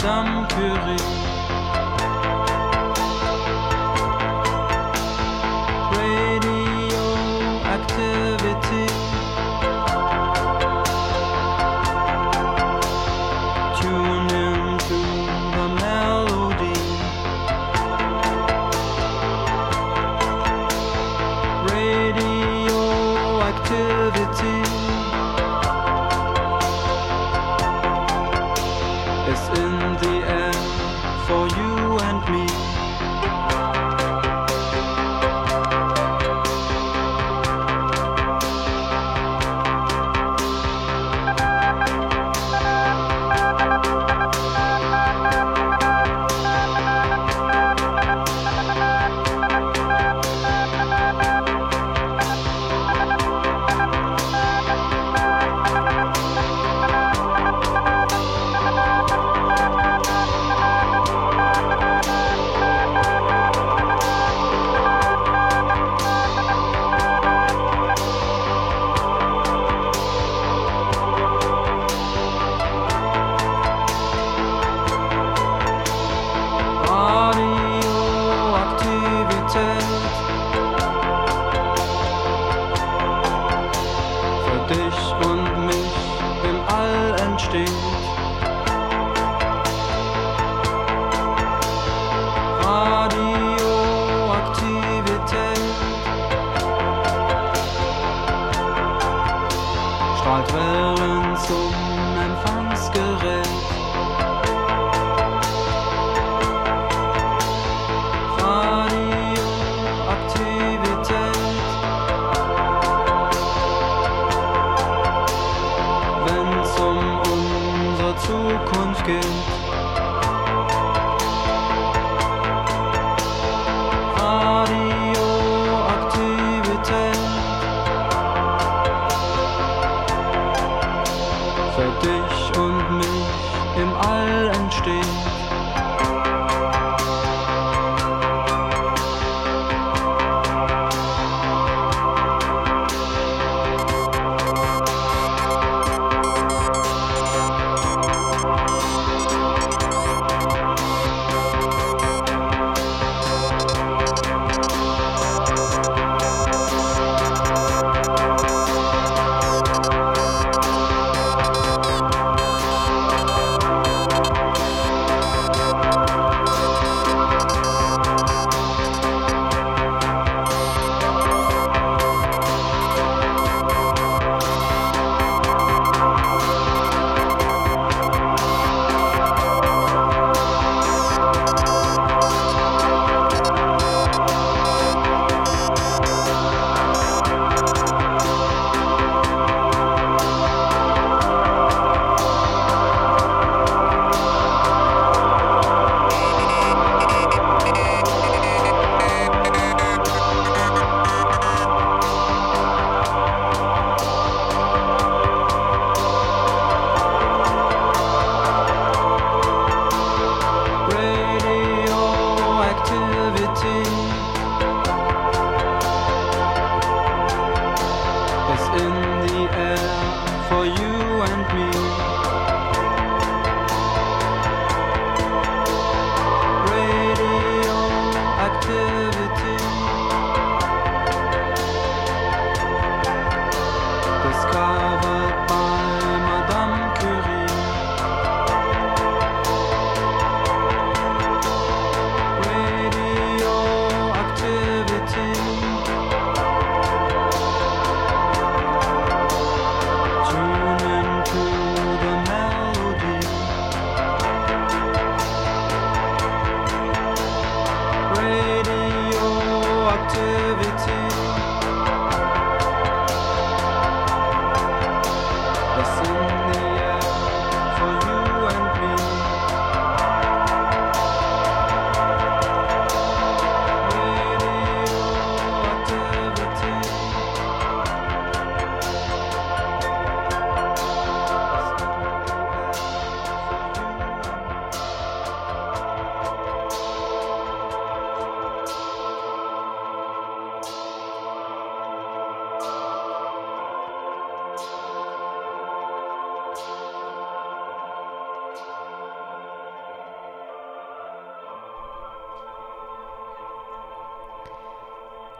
Madame Curie. Radioactivity. Tune into the melody. Radioactivity is in the air for you and me. Für dich und mich im All entsteht. Radioaktivität strahlt Wellen zum Empfangsgerät. Radioaktivität, wenn's um unsere Zukunft geht. Radioaktivität, für dich und mich im All entsteht.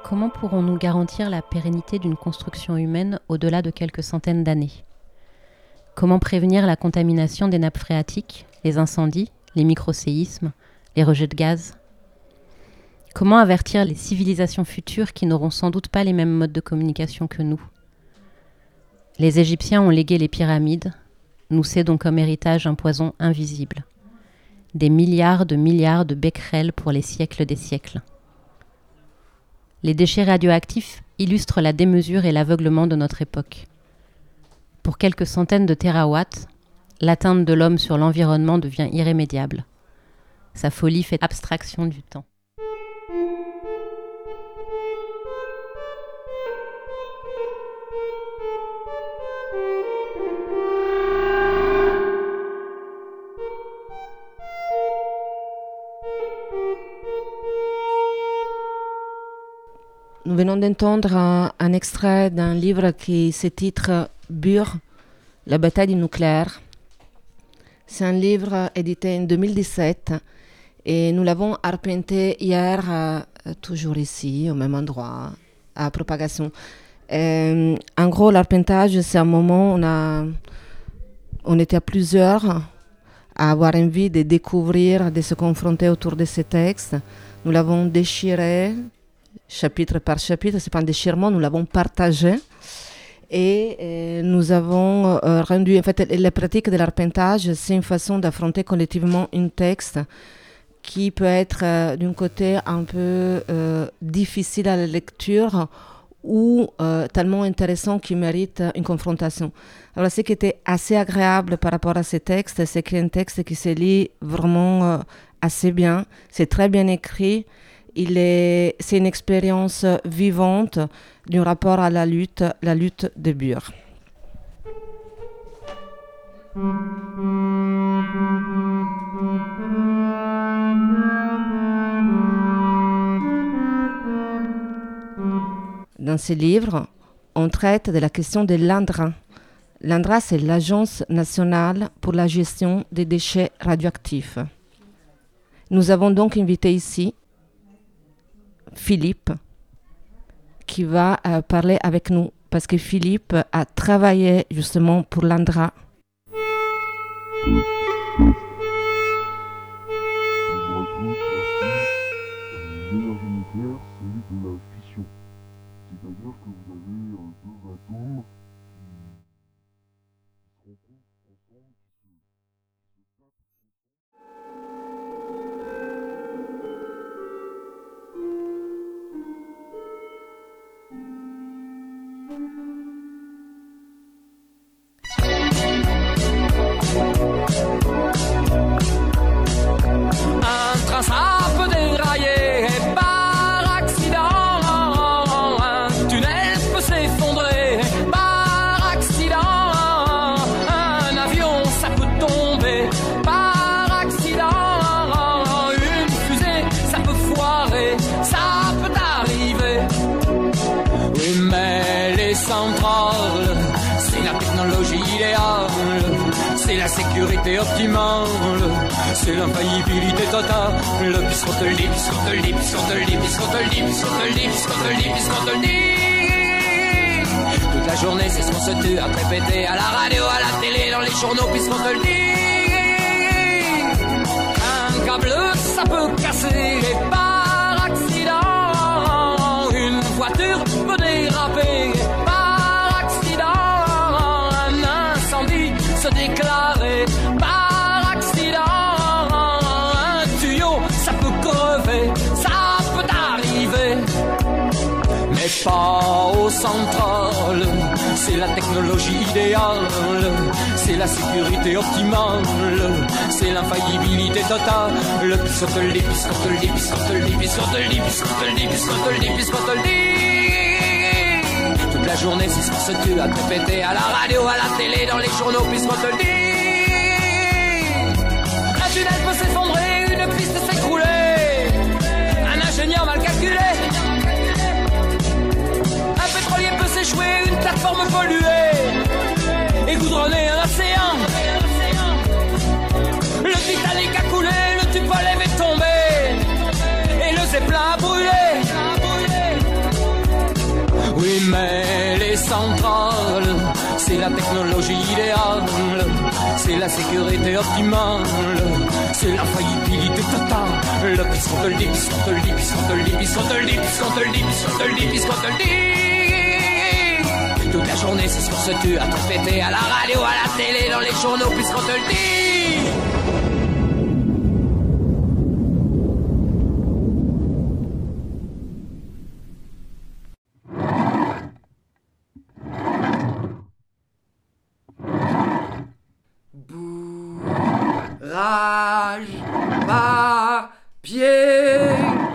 Comment pourrons-nous garantir la pérennité d'une construction humaine au-delà de quelques centaines d'années ? Comment prévenir la contamination des nappes phréatiques, les incendies, les microséismes, les rejets de gaz ? Comment avertir les civilisations futures qui n'auront sans doute pas les mêmes modes de communication que nous ? Les Égyptiens ont légué les pyramides, nous cédons comme héritage un poison invisible. Des milliards de becquerels pour les siècles des siècles. Les déchets radioactifs illustrent la démesure et l'aveuglement de notre époque. Pour quelques centaines de térawatts, l'atteinte de l'homme sur l'environnement devient irrémédiable. Sa folie fait abstraction du temps. Nous venons d'entendre un extrait d'un livre qui se titre Bure, la bataille du nucléaire. C'est un livre édité en 2017 et nous l'avons arpenté hier, toujours ici, au même endroit, à Propagation. En gros, l'arpentage, c'est un moment où on était à plusieurs à avoir envie de découvrir, de se confronter autour de ces textes. Nous l'avons déchiré, chapitre par chapitre, c'est pas un déchirement, nous l'avons partagé et nous avons rendu, en fait, la pratique de l'arpentage, c'est une façon d'affronter collectivement un texte qui peut être d'un côté un peu difficile à la lecture ou tellement intéressant qu'il mérite une confrontation. Alors ce qui était assez agréable par rapport à ces textes, c'est qu'il y a un texte qui se lit vraiment assez bien, c'est très bien écrit. C'est une expérience vivante du rapport à la lutte de Bure. Dans ce livre, on traite de la question de l'ANDRA. L'ANDRA, c'est l'Agence nationale pour la gestion des déchets radioactifs. Nous avons donc invité ici Philippe, qui va parler avec nous, parce que Philippe a travaillé justement pour l'ANDRA. Bonjour à tous, merci. L'énergie nucléaire, c'est de la fission. C'est-à-dire que vous avez deux atomes qui se rencontrent ensemble, qui se tapent Un train ça peut dérailler par accident. Un tunnel peut s'effondrer par accident. Un avion ça peut tomber par accident. Une fusée ça peut foirer, ça peut arriver. Oui mais les centrales, c'est la technologie idéale. C'est la sécurité optimale, c'est l'infaillibilité totale. Puisqu'on te le dit, puisqu'on te le dit, puisqu'on te le dit, puisqu'on te le dit, puisqu'on te le dit, puisqu'on te le dit, puisqu'on te le dit. Toute la journée, c'est ce qu'on se tue à répéter à la radio, à la télé, dans les journaux, puisqu'on te le dit. Un câble, ça peut casser par accident. Une voiture peut déraper par accident. Un incendie se déclarer par accident. Un tuyau, ça peut crever, ça peut arriver. Mais pas au central, c'est la technologie idéale, c'est la sécurité optimale, c'est l'infaillibilité totale. Puisqu'on te le dit, puisqu'on te le dit, puisqu'on te le dit, puisqu'on te le dit, puisqu'on te le dit, puisqu'on te le dit, puisqu'on te le dit. Toute la journée, c'est ce qu'on se tue à répéter à la radio, à la télé, dans les journaux, puisqu'on te le dit. Un tunnel peut s'effondrer, une piste s'écrouler. Un ingénieur mal calculé. Un pétrolier peut s'échouer, une plateforme polluée. Et goudronner un océan. Le Titanic a coulé, le Tupolev est tombé. Et le Zeppelin a brûlé. c'est la technologie idéale, c'est la sécurité optimale, c'est l'infaillibilité totale. Le puisqu'on te le dit, puisqu'on te le dit, puisqu'on te le dit, puisqu'on te le dit, puisqu'on te le dit, puisqu'on te le dit, puisqu'on te le dit. Toute la journée c'est ce qu'on se tue à tout péter, à la radio, à la télé, dans les journaux, puisqu'on te le dit. Bourrage, papier.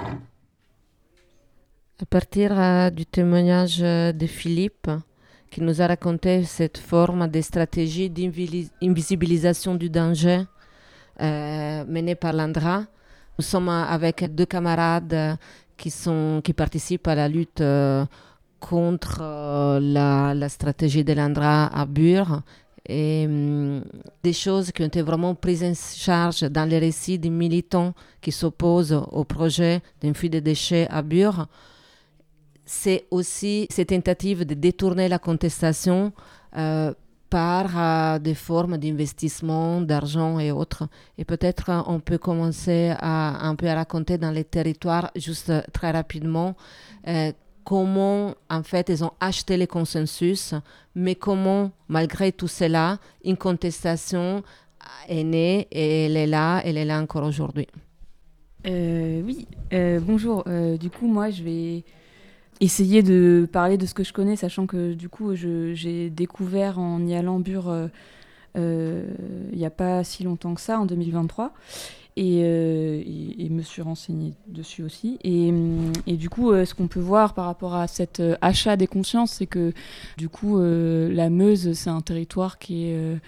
À partir du témoignage de Philippe, qui nous a raconté cette forme de stratégie d'invisibilisation du danger menée par l'ANDRA, nous sommes avec 2 camarades qui participent à la lutte contre la stratégie de l'ANDRA à Bure. Et des choses qui ont été vraiment prises en charge dans les récits des militants qui s'opposent au projet d'un puits de déchets à Bure. C'est aussi cette tentative de détourner la contestation par des formes d'investissement, d'argent et autres. Et peut-être on peut commencer un peu à raconter dans les territoires, juste très rapidement, comment en fait ils ont acheté les consensus, mais comment malgré tout cela, une contestation est née et elle est là encore aujourd'hui. Oui, bonjour. Du coup, moi, je vais essayer de parler de ce que je connais, sachant que du coup, j'ai découvert en y allant Bure il n'y a pas si longtemps que ça, en 2023. Et me suis renseignée dessus aussi. Et du coup, ce qu'on peut voir par rapport à cet achat des consciences, c'est que du coup, la Meuse, c'est un territoire qui est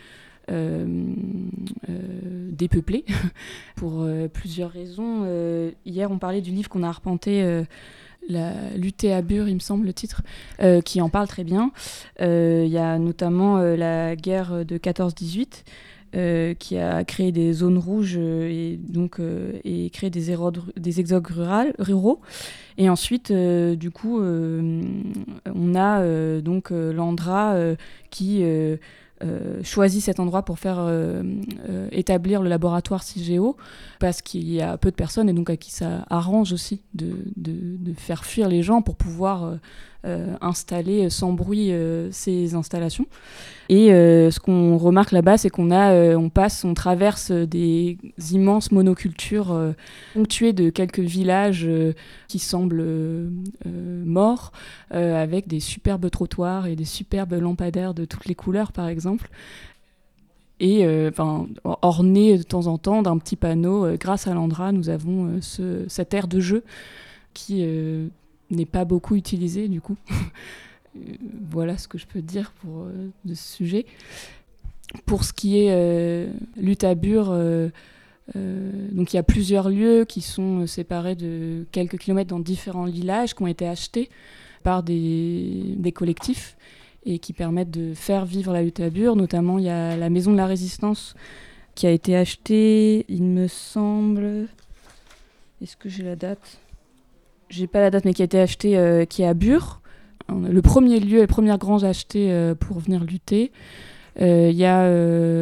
dépeuplé pour plusieurs raisons. Hier, on parlait du livre qu'on a arpenté, La lutter à Bure, il me semble le titre, qui en parle très bien. Il y a notamment la guerre de 14-18, qui a créé des zones rouges et créé des exodes ruraux. Et ensuite, du coup, on a donc l'ANDRA qui choisit cet endroit pour faire établir le laboratoire CIGEO, parce qu'il y a peu de personnes et donc à qui ça arrange aussi de faire fuir les gens pour pouvoir installer sans bruit ces installations. Et ce qu'on remarque là-bas, c'est on traverse des immenses monocultures ponctuées de quelques villages qui semblent morts, avec des superbes trottoirs et des superbes lampadaires de toutes les couleurs, par exemple. Et ornés de temps en temps d'un petit panneau, grâce à l'ANDRA, nous avons cette aire de jeu qui n'est pas beaucoup utilisée du coup. Voilà ce que je peux dire de ce sujet. Pour ce qui est lutte à Bure, donc il y a plusieurs lieux qui sont séparés de quelques kilomètres dans différents villages qui ont été achetés par des collectifs et qui permettent de faire vivre la lutte à Bure. Notamment, il y a la Maison de la Résistance qui a été achetée, il me semble... Est-ce que j'ai la date ? J'ai pas la date, mais qui a été achetée, qui est à Bure. Le premier lieu, la première grange achetée pour venir lutter. Il y a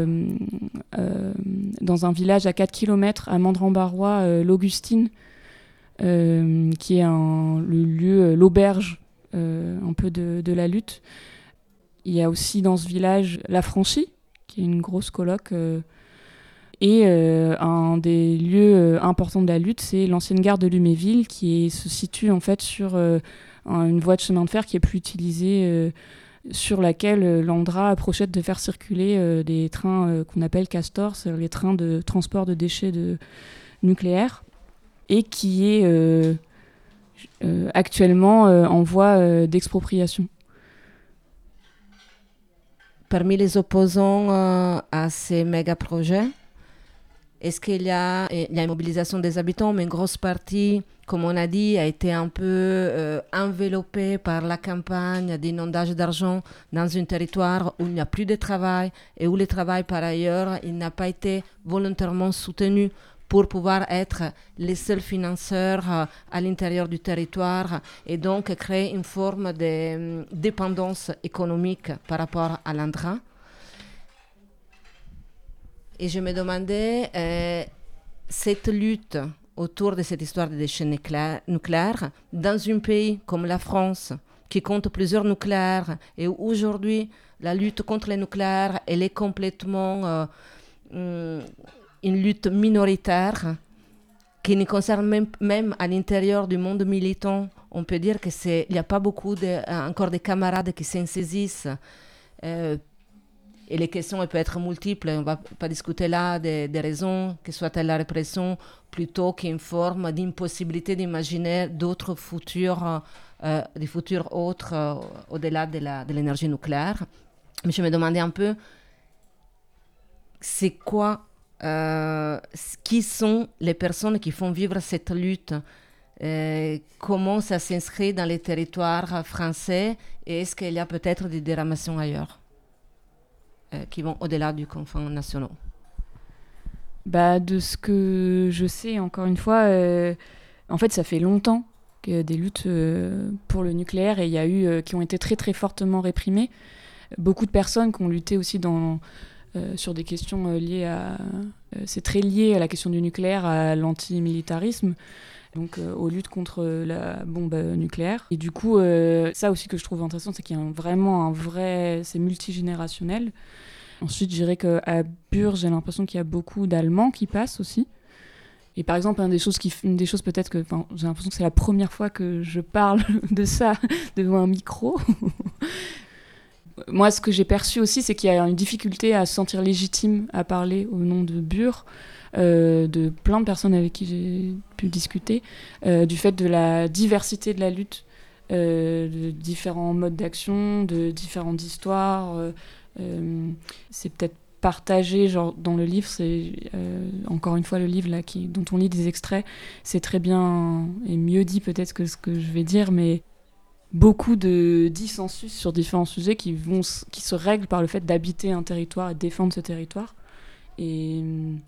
dans un village à 4 km à Mandran-Barrois, l'Augustine, qui est le lieu, l'auberge un peu de la lutte. Il y a aussi dans ce village La Franchie, qui est une grosse coloc. Et un des lieux importants de la lutte, c'est l'ancienne gare de Luméville, qui se situe en fait sur une voie de chemin de fer qui est plus utilisée, sur laquelle l'ANDRA projette de faire circuler des trains qu'on appelle castors, c'est les trains de transport de déchets nucléaires, et qui est actuellement en voie d'expropriation. Parmi les opposants à ces méga-projets, est-ce qu'il y a une mobilisation des habitants, mais une grosse partie, comme on a dit, a été un peu enveloppée par la campagne d'inondage d'argent dans un territoire où il n'y a plus de travail et où le travail, par ailleurs, il n'a pas été volontairement soutenu pour pouvoir être les seuls financeurs à l'intérieur du territoire et donc créer une forme de dépendance économique par rapport à l'Indra. Et je me demandais, cette lutte autour de cette histoire des déchets nucléaires, dans un pays comme la France, qui compte plusieurs nucléaires, et où aujourd'hui la lutte contre les nucléaires, elle est complètement une lutte minoritaire, qui ne concerne même à l'intérieur du monde militant. On peut dire qu'il n'y a pas beaucoup encore de camarades qui s'en saisissent. Et les questions peuvent être multiples. On ne va pas discuter là des raisons, que soit-elle la répression, plutôt qu'une forme d'impossibilité d'imaginer d'autres futurs, des futurs autres au-delà de l'énergie nucléaire. Mais je me demandais un peu, c'est quoi, qui sont les personnes qui font vivre cette lutte, comment ça s'inscrit dans les territoires français, et est-ce qu'il y a peut-être des déramations ailleurs qui vont au-delà du confin national? De ce que je sais, encore une fois, en fait, ça fait longtemps qu'il y a des luttes pour le nucléaire, et il y a eu qui ont été très très fortement réprimées. Beaucoup de personnes qui ont lutté aussi sur des questions liées à... c'est très lié à la question du nucléaire, à l'antimilitarisme, donc aux luttes contre la bombe nucléaire. Et du coup, ça aussi que je trouve intéressant, c'est qu'il y a vraiment un vrai... c'est multigénérationnel. Ensuite, je dirais qu'à Bure, j'ai l'impression qu'il y a beaucoup d'Allemands qui passent aussi. Et par exemple, une des choses peut-être que... j'ai l'impression que c'est la première fois que je parle de ça devant un micro. Moi, ce que j'ai perçu aussi, c'est qu'il y a une difficulté à se sentir légitime à parler au nom de Bure, de plein de personnes avec qui j'ai pu discuter, du fait de la diversité de la lutte, de différents modes d'action, de différentes histoires. C'est peut-être partagé, genre dans le livre, c'est encore une fois le livre là, dont on lit des extraits, c'est très bien et mieux dit peut-être que ce que je vais dire, mais beaucoup de dissensus sur différents sujets qui se règlent par le fait d'habiter un territoire et de défendre ce territoire. Et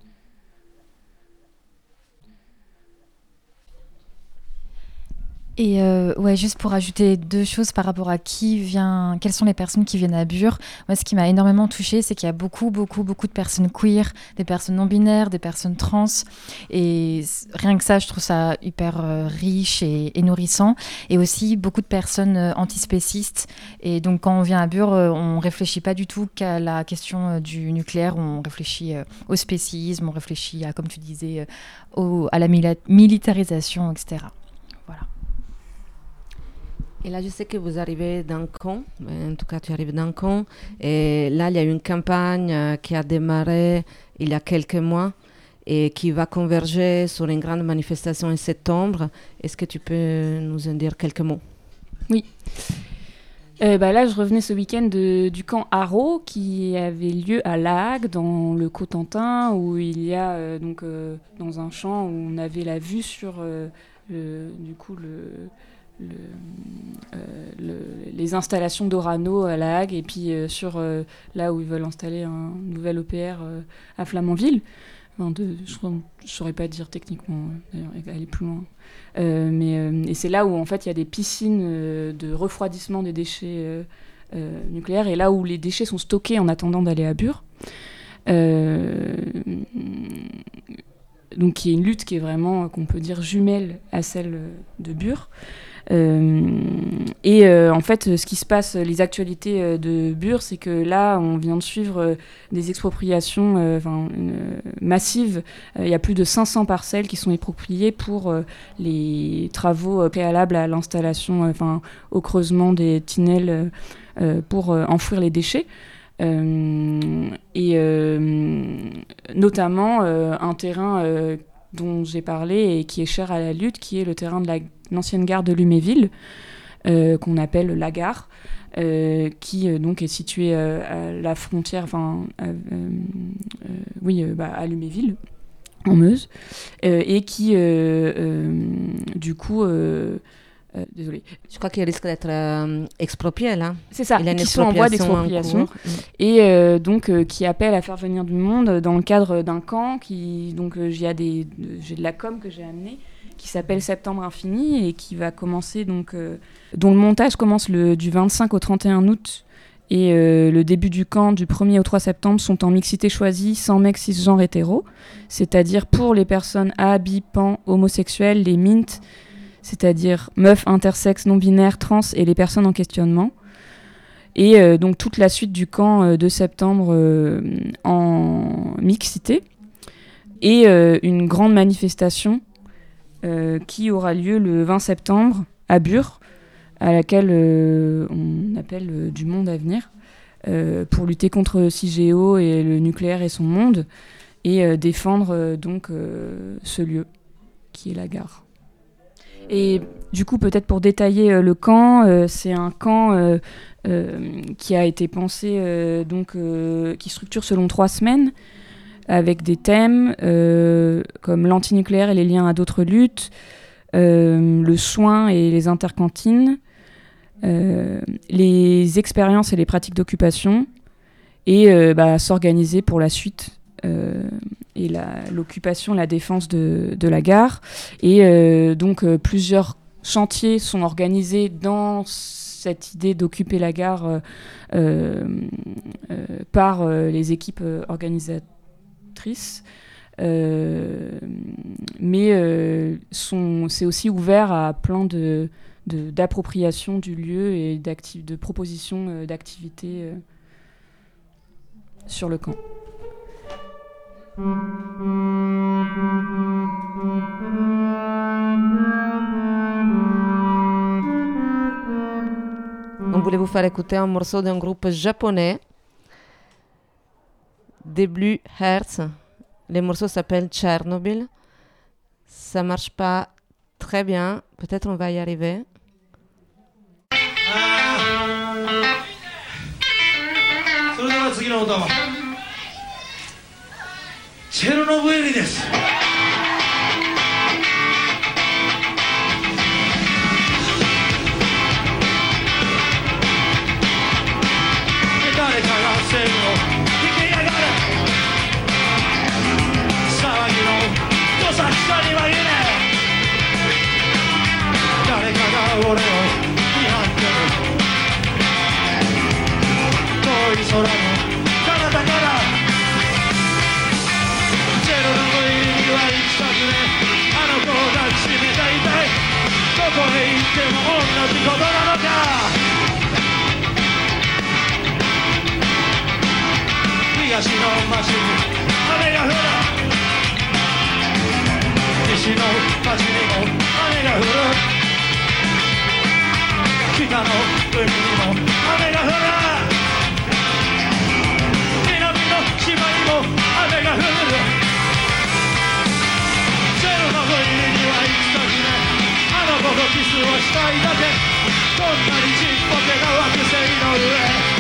ouais, juste pour ajouter deux choses par rapport à quelles sont les personnes qui viennent à Bure. Moi, ce qui m'a énormément touchée, c'est qu'il y a beaucoup de personnes queer, des personnes non-binaires, des personnes trans. Et rien que ça, je trouve ça hyper riche et nourrissant. Et aussi beaucoup de personnes antispécistes. Et donc, quand on vient à Bure, on réfléchit pas du tout qu'à la question du nucléaire. On réfléchit au spécisme, on réfléchit à, comme tu disais, à la militarisation, etc. Voilà. Et là, je sais que vous arrivez d'un camp, en tout cas, tu arrives d'un camp. Et là, il y a une campagne qui a démarré il y a quelques mois et qui va converger sur une grande manifestation en septembre. Est-ce que tu peux nous en dire quelques mots? Oui. Là, je revenais ce week-end du camp Haro qui avait lieu à La Hague, dans le Cotentin, où il y a dans un champ où on avait la vue sur les installations d'Orano à La Hague, et puis sur là où ils veulent installer un nouvel EPR à Flamanville. Je ne saurais pas dire techniquement, d'ailleurs, aller plus loin. Et c'est là où en fait il y a des piscines de refroidissement des déchets nucléaires, et là où les déchets sont stockés en attendant d'aller à Bure. Donc il y a une lutte qui est vraiment, qu'on peut dire, jumelle à celle de Bure. En fait, ce qui se passe, les actualités de Bure, c'est que là, on vient de suivre des expropriations massives. Il y a plus de 500 parcelles qui sont expropriées pour les travaux préalables à l'installation, au creusement des tunnels pour enfouir les déchets. Notamment un terrain dont j'ai parlé et qui est cher à la lutte, qui est le terrain de l'ancienne gare de Luméville, qu'on appelle la gare, qui donc est située à la frontière, à Luméville, en Meuse, et qui du coup Désolée. Je crois qu'il risque d'être exproprié, là. C'est ça, Il a une qui sont en voie expropriation en d'expropriation. Et donc qui appellent à faire venir du monde dans le cadre d'un camp. Donc j'ai de la com que j'ai amenée, qui s'appelle Septembre Infini et qui va commencer, dont le montage commence du 25 au 31 août. Et le début du camp, du 1er au 3 septembre, sont en mixité choisie, sans mecs cisgenres hétéros. C'est-à-dire pour les personnes A, bi, pan, homosexuelles, les MINT, c'est-à-dire meufs, intersexes, non-binaires, trans et les personnes en questionnement. Et donc toute la suite du camp de septembre en mixité. Et une grande manifestation qui aura lieu le 20 septembre à Bure, à laquelle on appelle du monde à venir, pour lutter contre CIGEO et le nucléaire et son monde, et défendre ce lieu qui est la gare. Et du coup, peut-être pour détailler le camp, c'est un camp qui a été pensé, qui structure selon 3 semaines, avec des thèmes comme l'antinucléaire et les liens à d'autres luttes, le soin et les intercantines, les expériences et les pratiques d'occupation, et s'organiser pour la suite et l'occupation, la défense de la gare. Et plusieurs chantiers sont organisés dans cette idée d'occuper la gare par les équipes organisatrices. Mais c'est aussi ouvert à plein d'appropriation du lieu et de propositions d'activités sur le camp. On voulait vous faire écouter un morceau d'un groupe japonais, des Blue Hearts. Le morceau s'appelle Tchernobyl. Ça marche pas très bien. Peut-être on va y arriver. それでは次の歌はチェルノブイリです。誰かが線を引きやがる騒ぎのどさくさに紛れ誰かが俺を見張ってる遠い空の彼方からチェルノブイリには行きたくねあの子を抱きしめていたいどこへ行っても同じことなのか東の街に雨が降る西の街にも雨が降る北の海にも雨が降る南の島にも雨が降るチェルノブイリには行きたくねあの子とキスをしたいだけこんなにちっぽけな惑星の上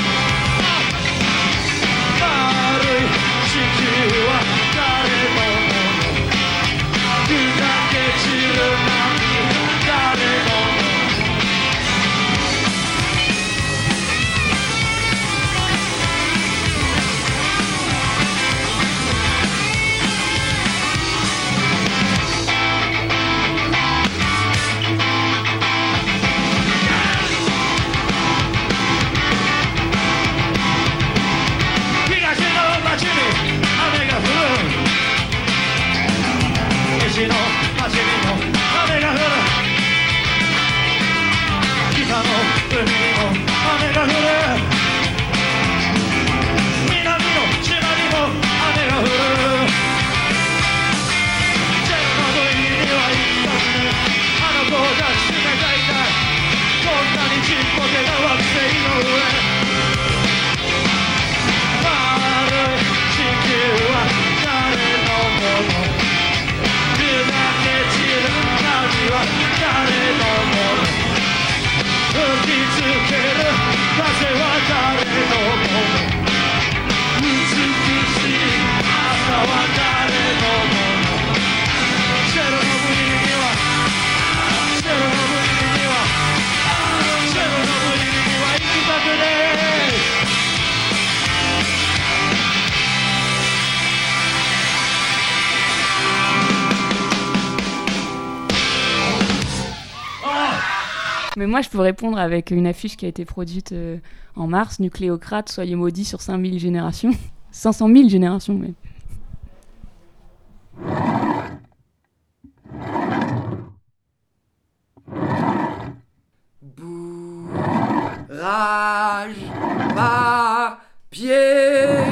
丸い地球は誰も砕け散るなんて誰も街に雨が降る Mais moi, je peux répondre avec une affiche qui a été produite en mars. Nucléocrate, soyez maudits sur 5000 générations. 500 000 générations, mais... Bourrage, papier.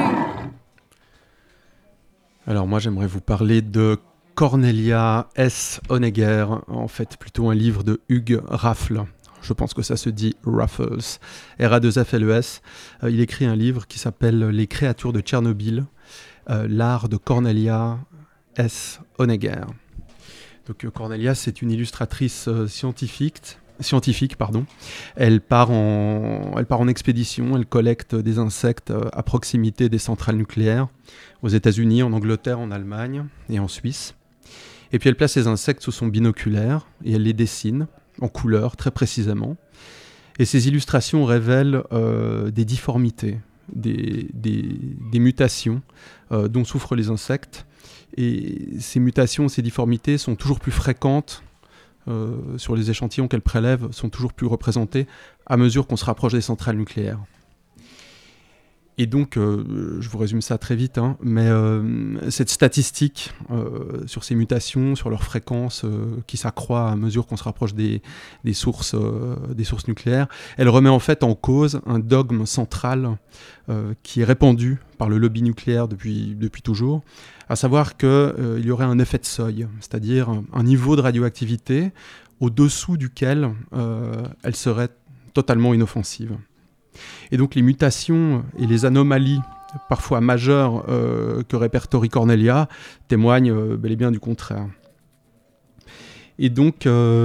Alors moi j'aimerais vous parler de Cornelia S. Honegger, en fait plutôt un livre de Hugh Raffles. Je pense que ça se dit Raffles, R-A-2-F-L-E-S. Il écrit un livre qui s'appelle Les créatures de Tchernobyl, l'art de Cornelia S. Honegger. Donc Cornelia, c'est une illustratrice scientifique. Elle part en expédition, elle collecte des insectes à proximité des centrales nucléaires, aux États-Unis, en Angleterre, en Allemagne et en Suisse. Et puis elle place ces insectes sous son binoculaire et elle les dessine en couleur très précisément. Et ces illustrations révèlent des difformités, des mutations dont souffrent les insectes. Et ces mutations, ces difformités sont toujours plus fréquentes sur les échantillons qu'elle prélève, sont toujours plus représentées à mesure qu'on se rapproche des centrales nucléaires. Et donc, je vous résume ça très vite, mais cette statistique sur ces mutations, sur leur fréquence qui s'accroît à mesure qu'on se rapproche des sources nucléaires, elle remet en fait en cause un dogme central qui est répandu par le lobby nucléaire depuis toujours, à savoir qu'il y aurait un effet de seuil, c'est-à-dire un niveau de radioactivité au-dessous duquel elle serait totalement inoffensive. Et donc les mutations et les anomalies parfois majeures que répertorie Cornelia témoignent bel et bien du contraire. Et donc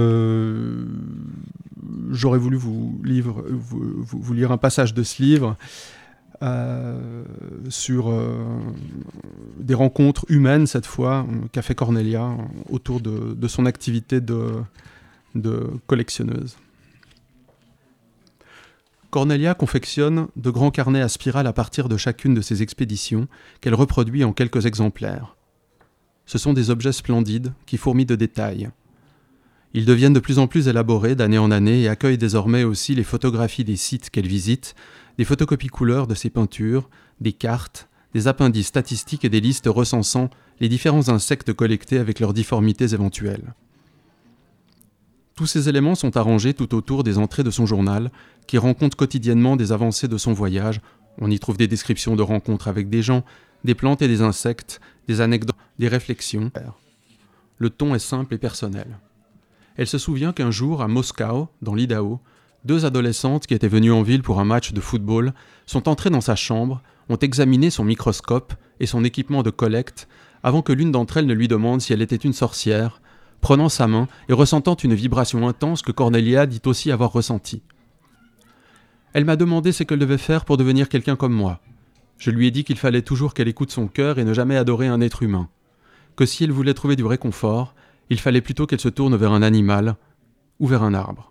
j'aurais voulu vous lire un passage de ce livre sur des rencontres humaines cette fois qu'a fait Cornelia autour de son activité de collectionneuse. Cornelia confectionne de grands carnets à spirale à partir de chacune de ses expéditions qu'elle reproduit en quelques exemplaires. Ce sont des objets splendides qui fourmillent de détails. Ils deviennent de plus en plus élaborés d'année en année et accueillent désormais aussi les photographies des sites qu'elle visite, des photocopies couleurs de ses peintures, des cartes, des appendices statistiques et des listes recensant les différents insectes collectés avec leurs difformités éventuelles. Tous ces éléments sont arrangés tout autour des entrées de son journal, qui rend compte quotidiennement des avancées de son voyage. On y trouve des descriptions de rencontres avec des gens, des plantes et des insectes, des anecdotes, des réflexions. Le ton est simple et personnel. Elle se souvient qu'un jour, à Moscou, dans l'Idaho, 2 adolescentes qui étaient venues en ville pour un match de football sont entrées dans sa chambre, ont examiné son microscope et son équipement de collecte avant que l'une d'entre elles ne lui demande si elle était une sorcière, prenant sa main et ressentant une vibration intense que Cornelia dit aussi avoir ressentie. Elle m'a demandé ce qu'elle devait faire pour devenir quelqu'un comme moi. Je lui ai dit qu'il fallait toujours qu'elle écoute son cœur et ne jamais adorer un être humain. Que si elle voulait trouver du réconfort, il fallait plutôt qu'elle se tourne vers un animal ou vers un arbre.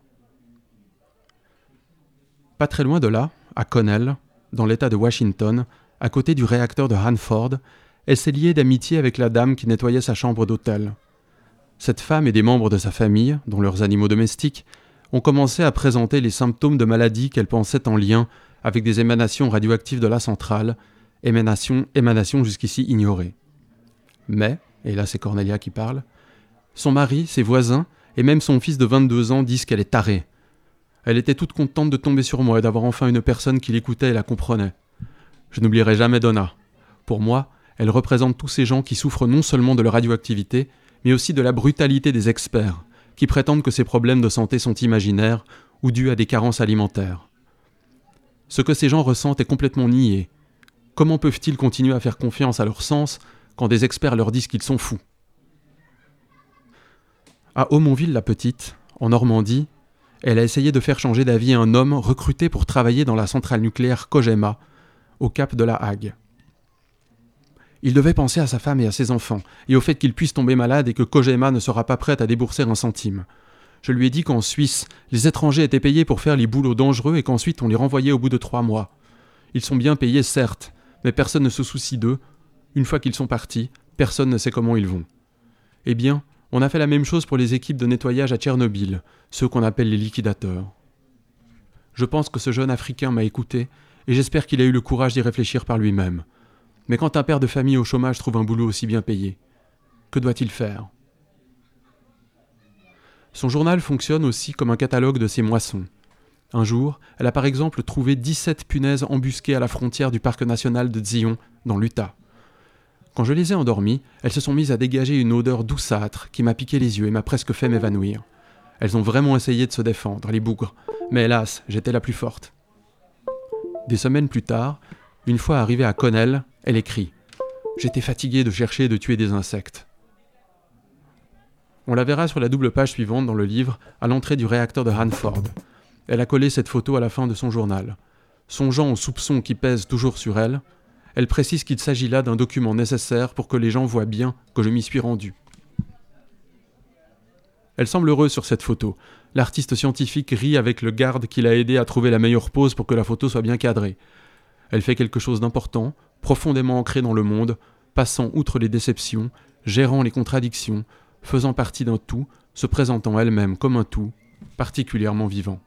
Pas très loin de là, à Connell, dans l'État de Washington, à côté du réacteur de Hanford, elle s'est liée d'amitié avec la dame qui nettoyait sa chambre d'hôtel. Cette femme et des membres de sa famille, dont leurs animaux domestiques, ont commencé à présenter les symptômes de maladies qu'elle pensait en lien avec des émanations radioactives de la centrale, émanations jusqu'ici ignorées. Mais, et là c'est Cornelia qui parle, son mari, ses voisins et même son fils de 22 ans disent qu'elle est tarée. Elle était toute contente de tomber sur moi et d'avoir enfin une personne qui l'écoutait et la comprenait. Je n'oublierai jamais Donna. Pour moi, elle représente tous ces gens qui souffrent non seulement de leur radioactivité, mais aussi de la brutalité des experts, qui prétendent que ces problèmes de santé sont imaginaires ou dus à des carences alimentaires. Ce que ces gens ressentent est complètement nié. Comment peuvent-ils continuer à faire confiance à leur sens quand des experts leur disent qu'ils sont fous ? À Aumonville-la-Petite, en Normandie, elle a essayé de faire changer d'avis un homme recruté pour travailler dans la centrale nucléaire Kojima, au cap de la Hague. Il devait penser à sa femme et à ses enfants, et au fait qu'ils puissent tomber malades et que Kojima ne sera pas prête à débourser un centime. Je lui ai dit qu'en Suisse, les étrangers étaient payés pour faire les boulots dangereux et qu'ensuite on les renvoyait au bout de 3 mois. Ils sont bien payés, certes, mais personne ne se soucie d'eux. Une fois qu'ils sont partis, personne ne sait comment ils vont. Eh bien, On a fait la même chose pour les équipes de nettoyage à Tchernobyl, ceux qu'on appelle les liquidateurs. Je pense que ce jeune Africain m'a écouté et j'espère qu'il a eu le courage d'y réfléchir par lui-même. Mais quand un père de famille au chômage trouve un boulot aussi bien payé, que doit-il faire ? Son journal fonctionne aussi comme un catalogue de ses moissons. Un jour, elle a par exemple trouvé 17 punaises embusquées à la frontière du parc national de Zion, dans l'Utah. Quand je les ai endormies, elles se sont mises à dégager une odeur douceâtre qui m'a piqué les yeux et m'a presque fait m'évanouir. Elles ont vraiment essayé de se défendre, les bougres, mais hélas, j'étais la plus forte. Des semaines plus tard, une fois arrivée à Connell, elle écrit « J'étais fatiguée de chercher et de tuer des insectes. » On la verra sur la double page suivante dans le livre, à l'entrée du réacteur de Hanford. Elle a collé cette photo à la fin de son journal. Songeant aux soupçons qui pèsent toujours sur elle, elle précise qu'il s'agit là d'un document nécessaire pour que les gens voient bien que je m'y suis rendu. Elle semble heureuse sur cette photo. L'artiste scientifique rit avec le garde qui l'a aidé à trouver la meilleure pose pour que la photo soit bien cadrée. Elle fait quelque chose d'important, profondément ancré dans le monde, passant outre les déceptions, gérant les contradictions, faisant partie d'un tout, se présentant elle-même comme un tout, particulièrement vivant.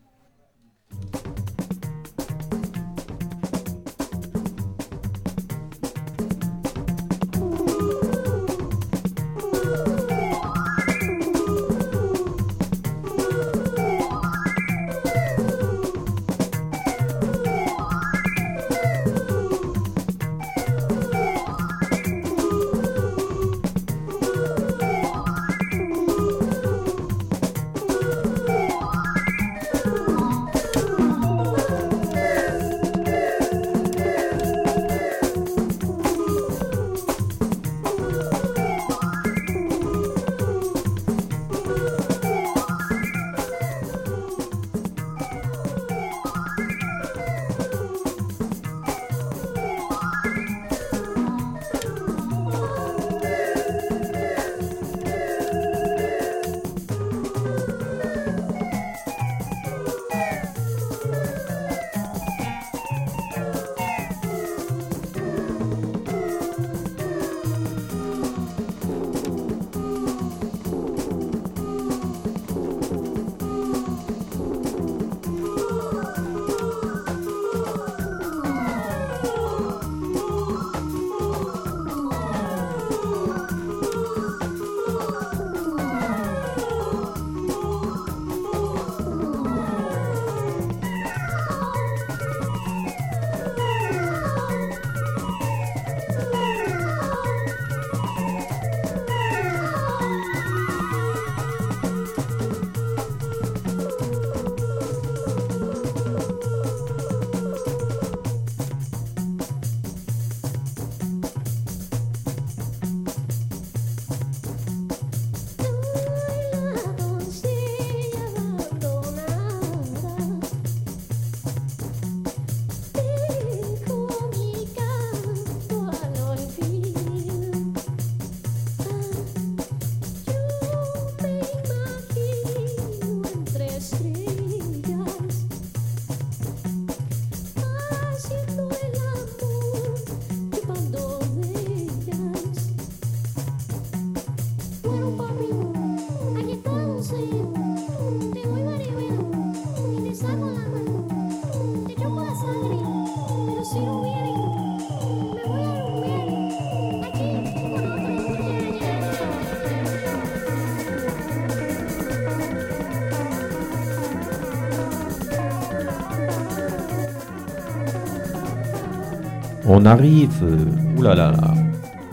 On arrive. Ouh là là là.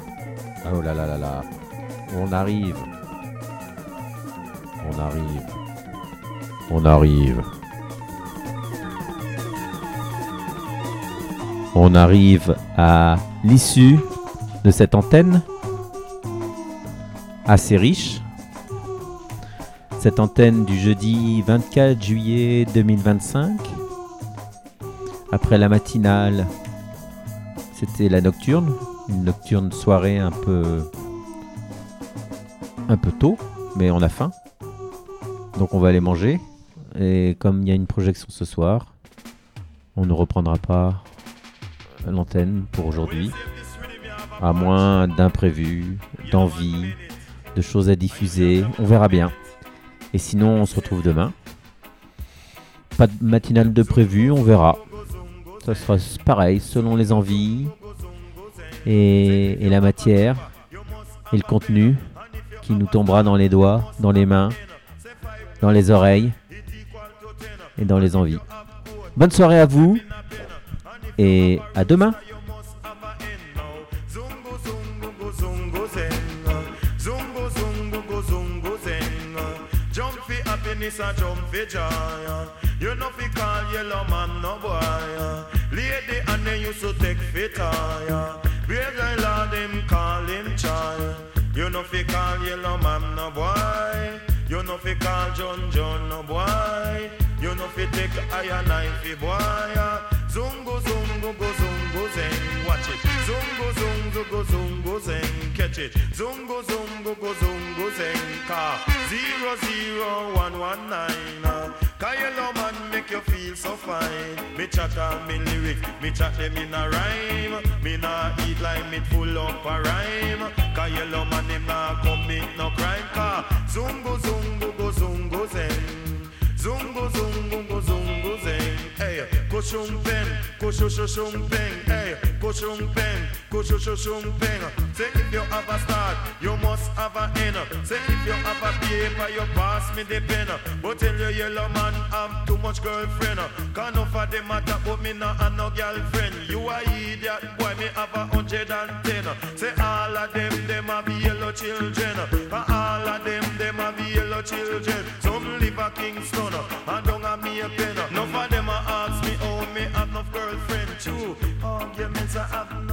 Oh là là là là. On arrive. On arrive. On arrive. On arrive à l'issue de cette antenne assez riche. Cette antenne du jeudi 24 juillet 2025. Après la matinale, c'était la nocturne. Une nocturne soirée un peu tôt, mais on a faim. Donc on va aller manger. Et comme il y a une projection ce soir, on ne reprendra pas l'antenne pour aujourd'hui. À moins d'imprévus, d'envie de choses à diffuser. On verra bien. Et sinon, on se retrouve demain. Pas de matinale de prévu, on verra. Ça sera pareil, selon les envies et la matière et le contenu qui nous tombera dans les doigts, dans les mains, dans les oreilles et dans les envies. Bonne soirée à vous et à demain. You know fi call yellow man no boy. Lady and they used to take fit Brave guy lord him call him child. You know fi call yellow man no boy. You know fi call John no boy. You know fi take iron knife boy. Zungo zungo go zungo zeng. Watch it. Zungo zungo go zungo zeng. Catch it. Zungo zungo go zungo zeng. Car 00119. Cause yellow man make you feel so fine. Me chat on me lyric, me chat them in a rhyme. Me nah eat like me full up a rhyme. Cause yellow man him nah commit no crime. Cause zungo zungo go zungo zeng. Zungo zungo go zungo zeng. Hey, go shung pen, go shung pen. Hey, go shung pen, go shung pen. Say if you have a start, you must have an end. Say if you have a paper, you pass me the pen. But tell you yellow man have too much girlfriend. Can't no for them matter, but me not have no girlfriend. You a idiot, boy, me have 110. Say all of them have yellow children. And all of them have yellow children. Some live a Kingston, and don't have me a pen. None of them ask me, oh, me have no girlfriend too. Arguments I have